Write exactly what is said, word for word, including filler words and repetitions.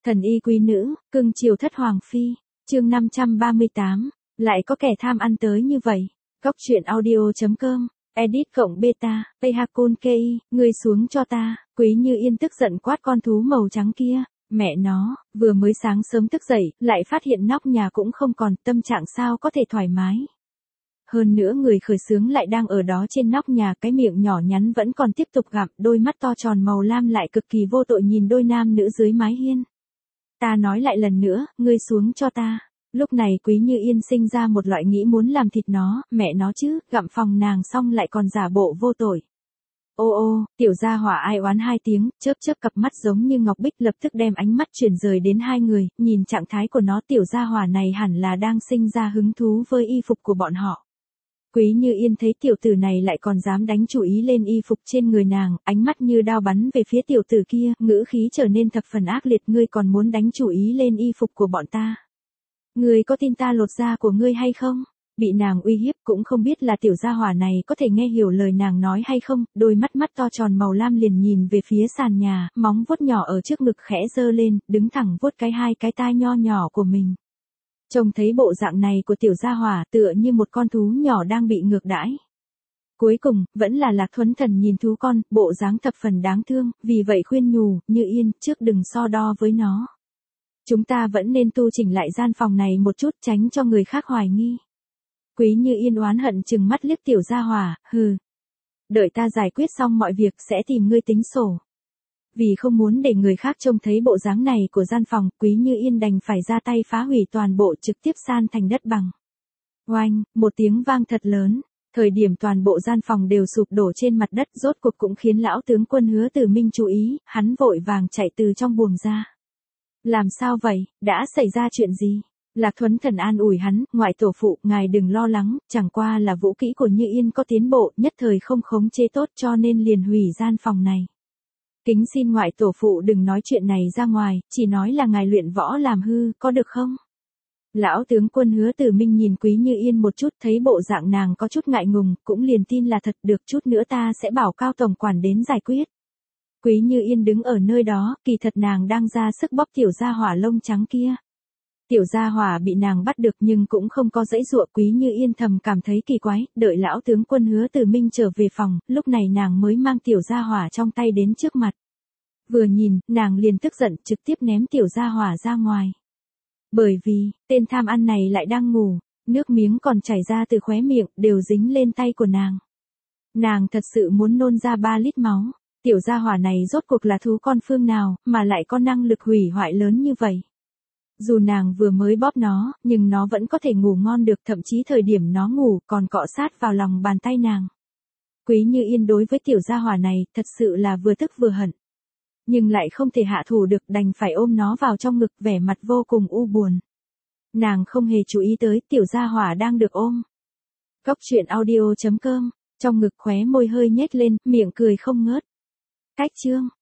Thần y quý nữ, cưng chiều thất hoàng phi, chương năm trăm ba mươi tám, lại có kẻ tham ăn tới như vậy. Góc truyện audio.com, edit cộng beta, Payhakun Kei, ngươi xuống cho ta, Quý Như Yên tức giận quát con thú màu trắng kia, mẹ nó, vừa mới sáng sớm thức dậy, lại phát hiện nóc nhà cũng không còn, tâm trạng sao có thể thoải mái. Hơn nữa người khởi xướng lại đang ở đó trên nóc nhà, cái miệng nhỏ nhắn vẫn còn tiếp tục gặm, đôi mắt to tròn màu lam lại cực kỳ vô tội nhìn đôi nam nữ dưới mái hiên. Ta nói lại lần nữa, ngươi xuống cho ta. Lúc này Quý Như Yên sinh ra một loại nghĩ muốn làm thịt nó, mẹ nó chứ, gặm phòng nàng xong lại còn giả bộ vô tội. Ô ô, tiểu gia hỏa ai oán hai tiếng, chớp chớp cặp mắt giống như ngọc bích, lập tức đem ánh mắt chuyển rời đến hai người, nhìn trạng thái của nó, tiểu gia hỏa này hẳn là đang sinh ra hứng thú với y phục của bọn họ. Quý Như Yên thấy tiểu tử này lại còn dám đánh chủ ý lên y phục trên người nàng, ánh mắt như đao bắn về phía tiểu tử kia, ngữ khí trở nên thập phần ác liệt, ngươi còn muốn đánh chủ ý lên y phục của bọn ta. Ngươi có tin ta lột da của ngươi hay không? Bị nàng uy hiếp, cũng không biết là tiểu gia hỏa này có thể nghe hiểu lời nàng nói hay không, đôi mắt mắt to tròn màu lam liền nhìn về phía sàn nhà, móng vuốt nhỏ ở trước ngực khẽ giơ lên, đứng thẳng vuốt cái hai cái tai nho nhỏ của mình. Trông thấy bộ dạng này của tiểu gia hỏa tựa như một con thú nhỏ đang bị ngược đãi. Cuối cùng, vẫn là Lạc Thuấn Thần nhìn thú con, bộ dáng thập phần đáng thương, vì vậy khuyên nhủ, Như Yên, trước đừng so đo với nó. Chúng ta vẫn nên tu chỉnh lại gian phòng này một chút, tránh cho người khác hoài nghi. Quý Như Yên oán hận chừng mắt liếc tiểu gia hỏa, hừ. Đợi ta giải quyết xong mọi việc sẽ tìm ngươi tính sổ. Vì không muốn để người khác trông thấy bộ dáng này của gian phòng, Quý Như Yên đành phải ra tay phá hủy toàn bộ, trực tiếp san thành đất bằng. Oanh, một tiếng vang thật lớn, thời điểm toàn bộ gian phòng đều sụp đổ trên mặt đất, rốt cuộc cũng khiến lão tướng quân Hứa Tử Minh chú ý, hắn vội vàng chạy từ trong buồng ra. Làm sao vậy, đã xảy ra chuyện gì? Lạc Thuấn Thần an ủi hắn, ngoại tổ phụ, ngài đừng lo lắng, chẳng qua là vũ kỹ của Như Yên có tiến bộ, nhất thời không khống chế tốt cho nên liền hủy gian phòng này. Kính xin ngoại tổ phụ đừng nói chuyện này ra ngoài, chỉ nói là ngài luyện võ làm hư, có được không? Lão tướng quân Hứa Tử Minh nhìn Quý Như Yên một chút, thấy bộ dạng nàng có chút ngại ngùng, cũng liền tin là thật, được, chút nữa ta sẽ bảo Cao tổng quản đến giải quyết. Quý Như Yên đứng ở nơi đó, kỳ thật nàng đang ra sức bóp tiểu gia hỏa lông trắng kia. Tiểu gia hỏa bị nàng bắt được nhưng cũng không có giãy giụa, Quý Như Yên thầm cảm thấy kỳ quái, đợi lão tướng quân Hứa Tử Minh trở về phòng, lúc này nàng mới mang tiểu gia hỏa trong tay đến trước mặt. Vừa nhìn, nàng liền tức giận, trực tiếp ném tiểu gia hỏa ra ngoài. Bởi vì, tên tham ăn này lại đang ngủ, nước miếng còn chảy ra từ khóe miệng, đều dính lên tay của nàng. Nàng thật sự muốn nôn ra ba lít máu. Tiểu gia hỏa này rốt cuộc là thú con phương nào, mà lại có năng lực hủy hoại lớn như vậy. Dù nàng vừa mới bóp nó, nhưng nó vẫn có thể ngủ ngon được, thậm chí thời điểm nó ngủ còn cọ sát vào lòng bàn tay nàng. Quý Như Yên đối với tiểu gia hỏa này, thật sự là vừa tức vừa hận. Nhưng lại không thể hạ thủ được, đành phải ôm nó vào trong ngực, vẻ mặt vô cùng u buồn. Nàng không hề chú ý tới tiểu gia hỏa đang được ôm. Góc truyện audio.com, trong ngực khóe môi hơi nhếch lên, miệng cười không ngớt. Cách chương